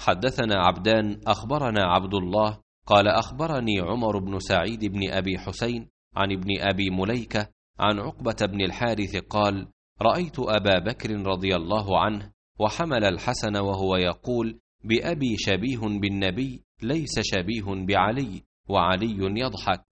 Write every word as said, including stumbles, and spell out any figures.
حدثنا عبدان أخبرنا عبد الله قال أخبرني عمر بن سعيد بن أبي حسين عن ابن أبي مليكة عن عقبة بن الحارث قال: رأيت أبا بكر رضي الله عنه وحمل الحسن وهو يقول: بأبي شبيه بالنبي ليس شبيه بعلي، وعلي يضحك.